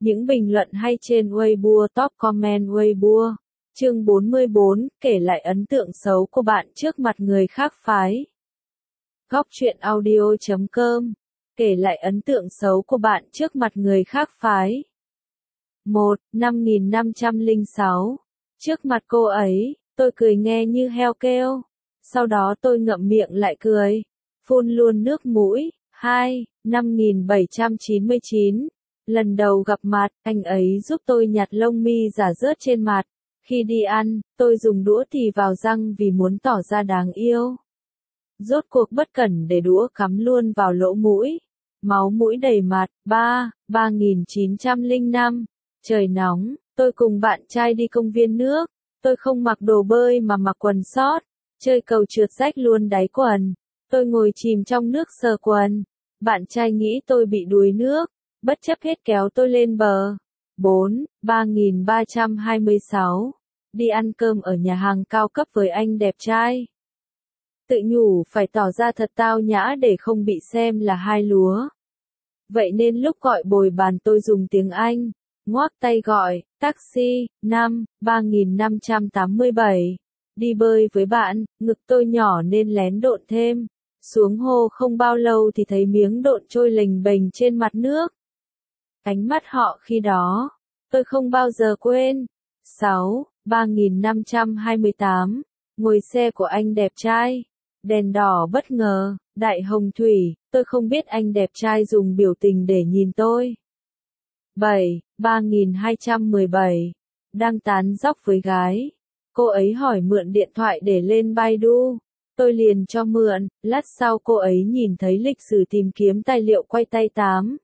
Những bình luận hay trên Weibo, top comment Weibo. Chương 44, kể lại ấn tượng xấu của bạn trước mặt người khác phái. Góc truyện audio.com. Kể lại ấn tượng xấu của bạn trước mặt người khác phái. 1. 5506. Trước mặt cô ấy, tôi cười nghe như heo kêu. Sau đó tôi ngậm miệng lại cười. Phun luôn nước mũi. 2. 5799. Lần đầu gặp mặt, anh ấy giúp tôi nhặt lông mi giả rớt trên mặt. Khi đi ăn, tôi dùng đũa thì vào răng vì muốn tỏ ra đáng yêu. Rốt cuộc bất cẩn để đũa cắm luôn vào lỗ mũi. Máu mũi đầy mặt. 3. 3905. Trời nóng, tôi cùng bạn trai đi công viên nước. Tôi không mặc đồ bơi mà mặc quần short. Chơi cầu trượt rách luôn đáy quần. Tôi ngồi chìm trong nước sờ quần. Bạn trai nghĩ tôi bị đuối nước, bất chấp hết kéo tôi lên bờ. 4. 3326. Đi ăn cơm ở nhà hàng cao cấp với anh đẹp trai. Tự nhủ phải tỏ ra thật tao nhã để không bị xem là hai lúa. Vậy nên lúc gọi bồi bàn tôi dùng tiếng Anh, ngoác tay gọi, taxi. 5. 3587. Đi bơi với bạn, ngực tôi nhỏ nên lén độn thêm. Xuống hồ không bao lâu thì thấy miếng độn trôi lềnh bềnh trên mặt nước. Ánh mắt họ khi đó, tôi không bao giờ quên. 6. 3528. Ngồi xe của anh đẹp trai. Đèn đỏ bất ngờ, đại hồng thủy, tôi không biết anh đẹp trai dùng biểu tình để nhìn tôi. 7. 3217. Đang tán dóc với gái. Cô ấy hỏi mượn điện thoại để lên Baidu. Tôi liền cho mượn, lát sau cô ấy nhìn thấy lịch sử tìm kiếm tài liệu quay tay 8.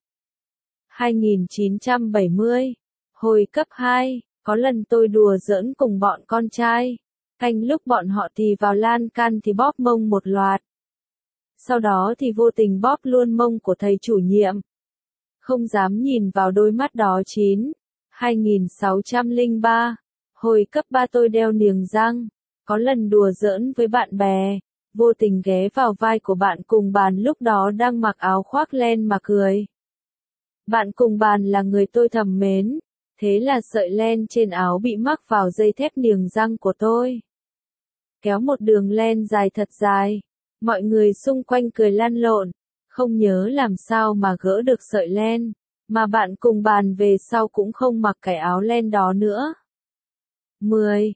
2970. Hồi cấp 2, có lần tôi đùa giỡn cùng bọn con trai. Canh lúc bọn họ thì vào lan can thì bóp mông một loạt. Sau đó thì vô tình bóp luôn mông của thầy chủ nhiệm. Không dám nhìn vào đôi mắt đó 9. 2603. Hồi cấp 3 tôi đeo niềng răng. Có lần đùa giỡn với bạn bè, vô tình ghé vào vai của bạn cùng bàn lúc đó đang mặc áo khoác len mà cười. Bạn cùng bàn là người tôi thầm mến, thế là sợi len trên áo bị mắc vào dây thép niềng răng của tôi. Kéo một đường len dài thật dài, mọi người xung quanh cười lăn lộn, không nhớ làm sao mà gỡ được sợi len, mà bạn cùng bàn về sau cũng không mặc cái áo len đó nữa. 10.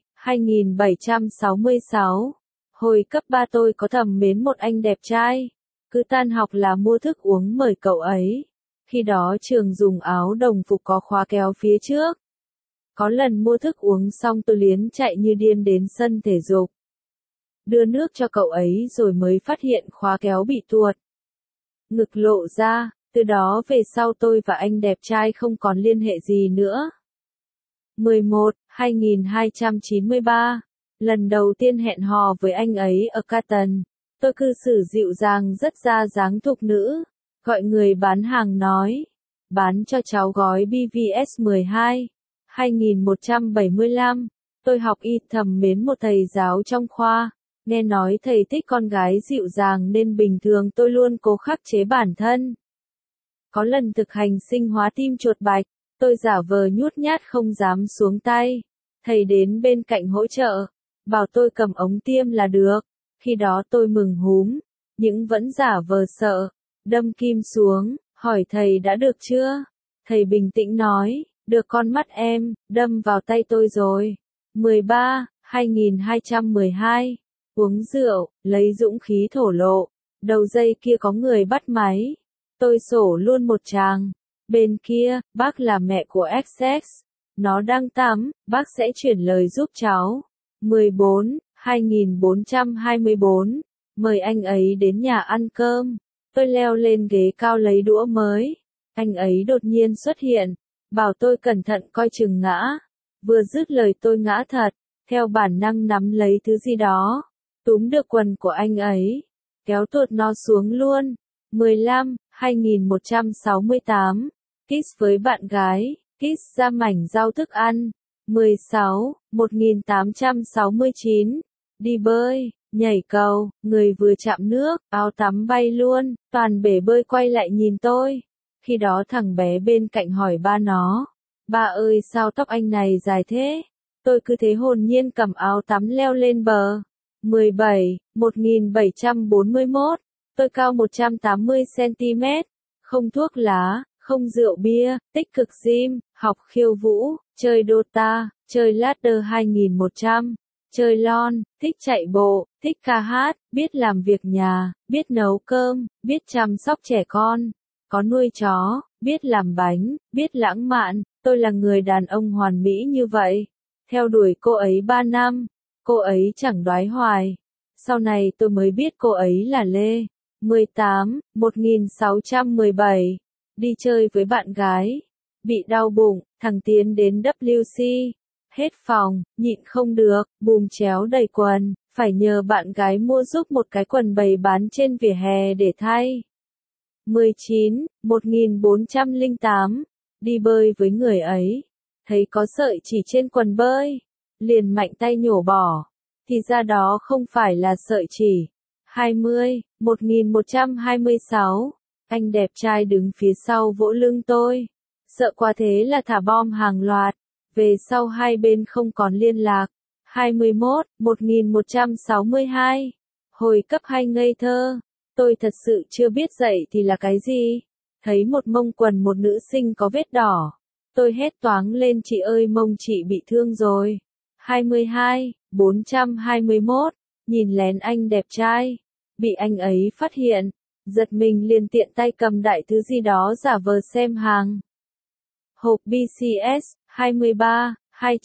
2766. Hồi cấp 3 tôi có thầm mến một anh đẹp trai. Cứ tan học là mua thức uống mời cậu ấy. Khi đó trường dùng áo đồng phục có khóa kéo phía trước. Có lần mua thức uống xong tôi liến chạy như điên đến sân thể dục. Đưa nước cho cậu ấy rồi mới phát hiện khóa kéo bị tuột. Ngực lộ ra, từ đó về sau tôi và anh đẹp trai không còn liên hệ gì nữa. 11. 2293. Lần đầu tiên hẹn hò với anh ấy ở Canton, tôi cư xử dịu dàng rất ra dáng thục nữ, gọi người bán hàng nói, bán cho cháu gói BVS 12. 2175. Tôi học y thầm mến một thầy giáo trong khoa, nghe nói thầy thích con gái dịu dàng nên bình thường tôi luôn cố khắc chế bản thân. Có lần thực hành sinh hóa tim chuột bạch, tôi giả vờ nhút nhát không dám xuống tay. Thầy đến bên cạnh hỗ trợ, bảo tôi cầm ống tiêm là được. Khi đó tôi mừng húm, nhưng vẫn giả vờ sợ. Đâm kim xuống, hỏi thầy đã được chưa? Thầy bình tĩnh nói, được con mắt em, đâm vào tay tôi rồi. 13. 2212. Uống rượu, lấy dũng khí thổ lộ. Đầu dây kia có người bắt máy. Tôi sổ luôn một tràng. Bên kia, bác là mẹ của XX. Nó đang tắm, bác sẽ chuyển lời giúp cháu. 14. 2424. Mời anh ấy đến nhà ăn cơm. Tôi leo lên ghế cao lấy đũa mới. Anh ấy đột nhiên xuất hiện, bảo tôi cẩn thận coi chừng ngã. Vừa dứt lời tôi ngã thật, theo bản năng nắm lấy thứ gì đó. Túm được quần của anh ấy, kéo tuột nó xuống luôn. 15. 2168. Kiss với bạn gái, kiss ra mảnh rau thức ăn. 16. 1869. Đi bơi, nhảy cầu, người vừa chạm nước, áo tắm bay luôn, toàn bể bơi quay lại nhìn tôi. Khi đó thằng bé bên cạnh hỏi ba nó, Ba ơi sao tóc anh này dài thế? Tôi cứ thế hồn nhiên cầm áo tắm leo lên bờ. 17, 1741. Tôi cao 180cm. Không thuốc lá, không rượu bia, tích cực gym, học khiêu vũ, chơi Dota, chơi ladder 2100, chơi LOL, thích chạy bộ, thích ca hát, biết làm việc nhà, biết nấu cơm, biết chăm sóc trẻ con, có nuôi chó, biết làm bánh, biết lãng mạn. Tôi là người đàn ông hoàn mỹ như vậy. Theo đuổi cô ấy 3 năm, cô ấy chẳng đoái hoài. Sau này tôi mới biết cô ấy là Lê. 18, 1617. Đi chơi với bạn gái. Bị đau bụng, thằng Tiến đến WC. Hết phòng, nhịn không được, bùm chéo đầy quần. Phải nhờ bạn gái mua giúp một cái quần bày bán trên vỉa hè để thay. 19, 1408. Đi bơi với người ấy. Thấy có sợi chỉ trên quần bơi. Liền mạnh tay nhổ bỏ. Thì ra đó không phải là sợi chỉ. 20, 1126. Anh đẹp trai đứng phía sau vỗ lưng tôi. Sợ quá thế là thả bom hàng loạt. Về sau hai bên không còn liên lạc. 21, 1162. Hồi cấp 2 ngây thơ. Tôi thật sự chưa biết dậy thì là cái gì. Thấy một mông quần một nữ sinh có vết đỏ. Tôi hét toáng lên chị ơi mông chị bị thương rồi. 22, 421. Nhìn lén anh đẹp trai. Bị anh ấy phát hiện. Giật mình liền tiện tay cầm đại thứ gì đó giả vờ xem hàng. Hộp BCS, 23,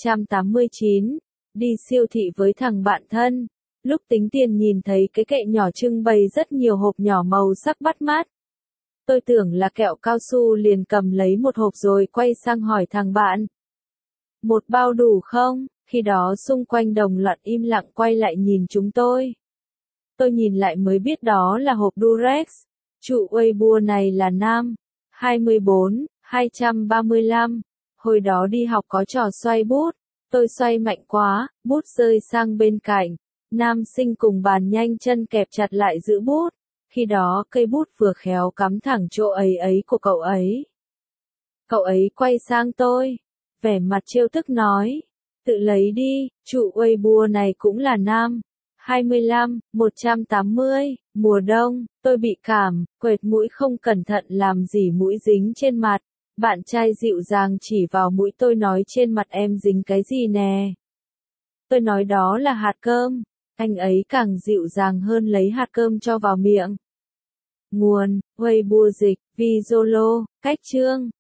289. Đi siêu thị với thằng bạn thân. Lúc tính tiền nhìn thấy cái kệ nhỏ trưng bày rất nhiều hộp nhỏ màu sắc bắt mắt. Tôi tưởng là kẹo cao su liền cầm lấy một hộp rồi quay sang hỏi thằng bạn. Một bao đủ không? Khi đó xung quanh đồng loạt im lặng quay lại nhìn chúng tôi. Tôi nhìn lại mới biết đó là hộp Durex. Trụ Weibo này là nam. 24, 235. Hồi đó đi học có trò xoay bút. Tôi xoay mạnh quá, bút rơi sang bên cạnh. Nam sinh cùng bàn nhanh chân kẹp chặt lại giữ bút. Khi đó cây bút vừa khéo cắm thẳng chỗ ấy ấy của cậu ấy. Cậu ấy quay sang tôi. Vẻ mặt trêu tức nói. Tự lấy đi, trụ Weibo này cũng là nam. 25, 180, mùa đông, tôi bị cảm, quệt mũi không cẩn thận làm gì mũi dính trên mặt. Bạn trai dịu dàng chỉ vào mũi tôi nói trên mặt em dính cái gì nè. Tôi nói đó là hạt cơm. Anh ấy càng dịu dàng hơn lấy hạt cơm cho vào miệng. Nguồn, Weibo dịch, Vizolo, cách chương.